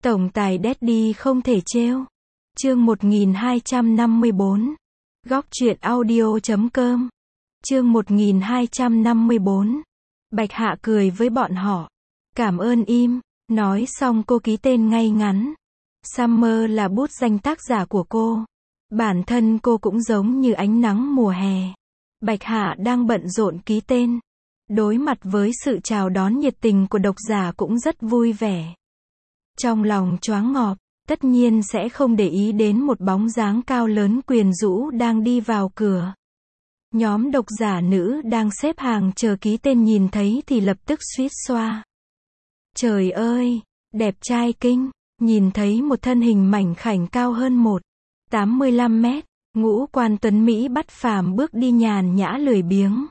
Tổng tài Daddy không thể trêu. Chương 1254. Góc truyện audio.com. Chương 1254. Bạch Hạ cười với bọn họ. Cảm ơn im. Nói xong cô ký tên ngay ngắn. Summer là bút danh tác giả của cô. Bản thân cô cũng giống như ánh nắng mùa hè. Bạch Hạ đang bận rộn ký tên. Đối mặt với sự chào đón nhiệt tình của độc giả cũng rất vui vẻ. Trong lòng choáng ngợp, tất nhiên sẽ không để ý đến một bóng dáng cao lớn quyến rũ đang đi vào cửa. Nhóm độc giả nữ đang xếp hàng chờ ký tên nhìn thấy thì lập tức suýt xoa. Trời ơi, đẹp trai kinh, nhìn thấy một thân hình mảnh khảnh cao hơn 1,85 mét, ngũ quan tuấn Mỹ bất phàm bước đi nhàn nhã lười biếng.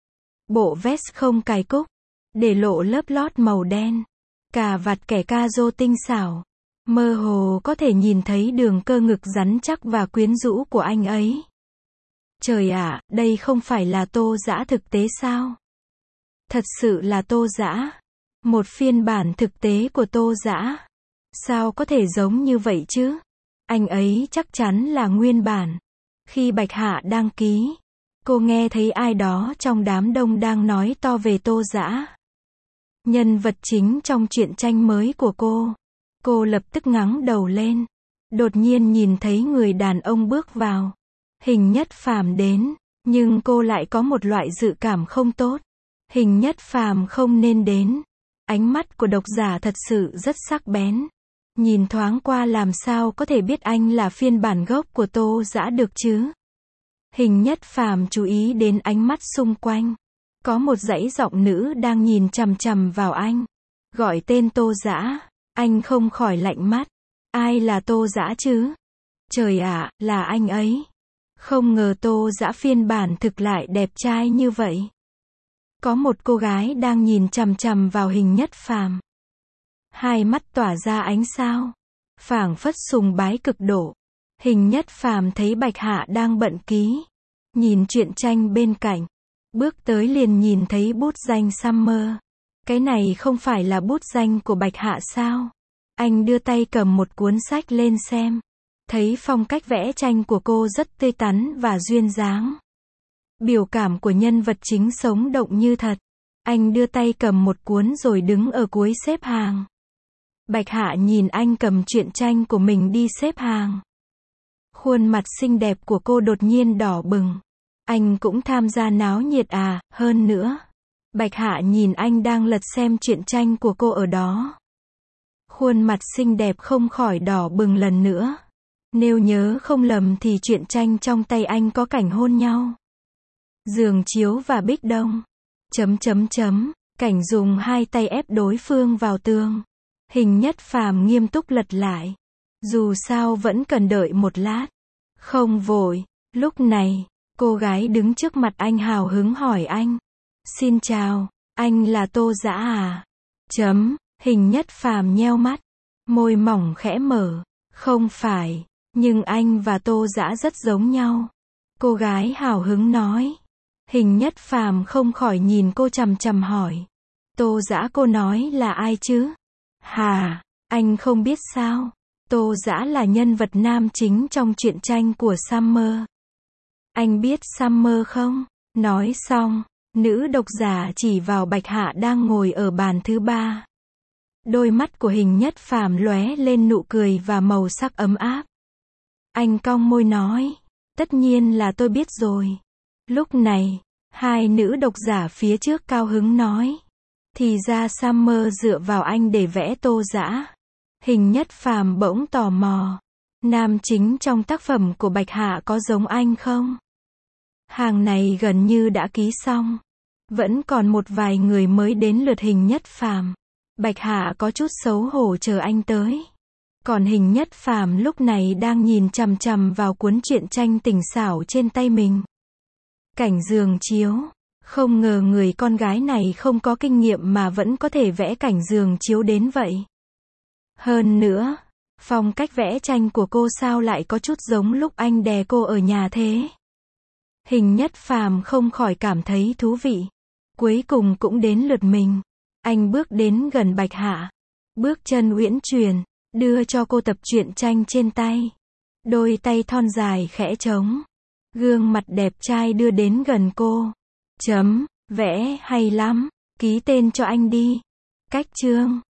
Bộ vest không cài cúc, để lộ lớp lót màu đen. Cà vạt kẻ ca rô tinh xảo. Mơ hồ có thể nhìn thấy đường cơ ngực rắn chắc và quyến rũ của anh ấy. Trời ạ, đây không phải là Tô Dã thực tế sao? Thật sự là Tô Dã. Một phiên bản thực tế của Tô Dã. Sao có thể giống như vậy chứ? Anh ấy chắc chắn là nguyên bản. Khi Bạch Hạ đăng ký, cô nghe thấy ai đó trong đám đông đang nói to về Tô Dã. Nhân vật chính trong truyện tranh mới của cô. Cô lập tức ngẩng đầu lên. Đột nhiên nhìn thấy người đàn ông bước vào. Hình Nhất Phàm đến, nhưng cô lại có một loại dự cảm không tốt. Hình Nhất Phàm không nên đến. Ánh mắt của độc giả thật sự rất sắc bén. Nhìn thoáng qua làm sao có thể biết anh là phiên bản gốc của Tô Dã được chứ? Hình Nhất Phàm chú ý đến ánh mắt xung quanh. Có một dãy giọng nữ đang nhìn chằm chằm vào anh. Gọi tên Tô Dã, anh không khỏi lạnh mắt. Ai là Tô Dã chứ? Trời ạ, là anh ấy. Không ngờ Tô Dã phiên bản thực lại đẹp trai như vậy. Có một cô gái đang nhìn chằm chằm vào Hình Nhất Phàm. Hai mắt tỏa ra ánh sao, phảng phất sùng bái cực độ. Hình Nhất Phàm thấy Bạch Hạ đang bận ký, nhìn truyện tranh bên cạnh, bước tới liền nhìn thấy bút danh Summer. Cái này không phải là bút danh của Bạch Hạ sao? Anh đưa tay cầm một cuốn sách lên xem. Thấy phong cách vẽ tranh của cô rất tươi tắn và duyên dáng. Biểu cảm của nhân vật chính sống động như thật. Anh đưa tay cầm một cuốn rồi đứng ở cuối xếp hàng. Bạch Hạ nhìn anh cầm truyện tranh của mình đi xếp hàng. Khuôn mặt xinh đẹp của cô đột nhiên đỏ bừng. Anh cũng tham gia náo nhiệt à? Hơn nữa, Bạch Hạ nhìn anh đang lật xem truyện tranh của cô ở đó. Khuôn mặt xinh đẹp không khỏi đỏ bừng lần nữa. Nếu nhớ không lầm thì truyện tranh trong tay anh có cảnh hôn nhau. Giường chiếu và bích đông. Cảnh dùng hai tay ép đối phương vào tường. Hình Nhất Phàm nghiêm túc lật lại. Dù sao vẫn cần đợi một lát. Không vội. Lúc này, cô gái đứng trước mặt anh hào hứng hỏi anh. Xin chào, anh là Tô Dã à? Hình Nhất Phàm nheo mắt. Môi mỏng khẽ mở. Không phải, nhưng anh và Tô Dã rất giống nhau. Cô gái hào hứng nói. Hình Nhất Phàm không khỏi nhìn cô chằm chằm hỏi. Tô Dã cô nói là ai chứ? Hà, anh không biết sao? Tô Dã là nhân vật nam chính trong truyện tranh của Summer. Anh biết Summer không? Nói xong, nữ độc giả chỉ vào Bạch Hạ đang ngồi ở bàn thứ 3. Đôi mắt của Hình Nhất Phàm lóe lên nụ cười và màu sắc ấm áp. Anh cong môi nói, tất nhiên là tôi biết rồi. Lúc này, hai nữ độc giả phía trước cao hứng nói, thì ra Summer dựa vào anh để vẽ Tô Dã. Hình Nhất Phàm bỗng tò mò, nam chính trong tác phẩm của Bạch Hạ có giống anh không? Hàng này gần như đã ký xong. Vẫn còn một vài người mới đến lượt Hình Nhất Phàm. Bạch Hạ có chút xấu hổ chờ anh tới. Còn Hình Nhất Phàm lúc này đang nhìn chằm chằm vào cuốn truyện tranh tình xảo trên tay mình. Cảnh giường chiếu. Không ngờ người con gái này không có kinh nghiệm mà vẫn có thể vẽ cảnh giường chiếu đến vậy. Hơn nữa, phong cách vẽ tranh của cô sao lại có chút giống lúc anh đè cô ở nhà thế? Hình Nhất Phàm không khỏi cảm thấy thú vị. Cuối cùng cũng đến lượt mình. Anh bước đến gần Bạch Hạ. Bước chân uyển chuyển, Đưa cho cô tập truyện tranh trên tay. Đôi tay thon dài khẽ trống. Gương mặt đẹp trai đưa đến gần cô. Vẽ hay lắm. Ký tên cho anh đi. Cách chương.